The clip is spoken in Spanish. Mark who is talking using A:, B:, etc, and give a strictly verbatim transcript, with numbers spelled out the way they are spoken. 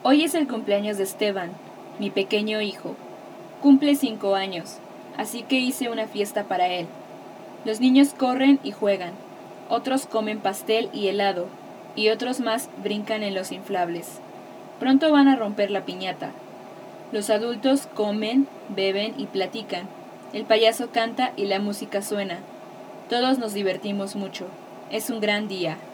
A: Hoy es el cumpleaños de Esteban, mi pequeño hijo. Cumple cinco años, así que hice una fiesta para él. Los niños corren y juegan, otros comen pastel y helado, y otros más brincan en los inflables. Pronto van a romper la piñata. Los adultos comen, beben y platican. El payaso canta y la música suena. Todos nos divertimos mucho. Es un gran día.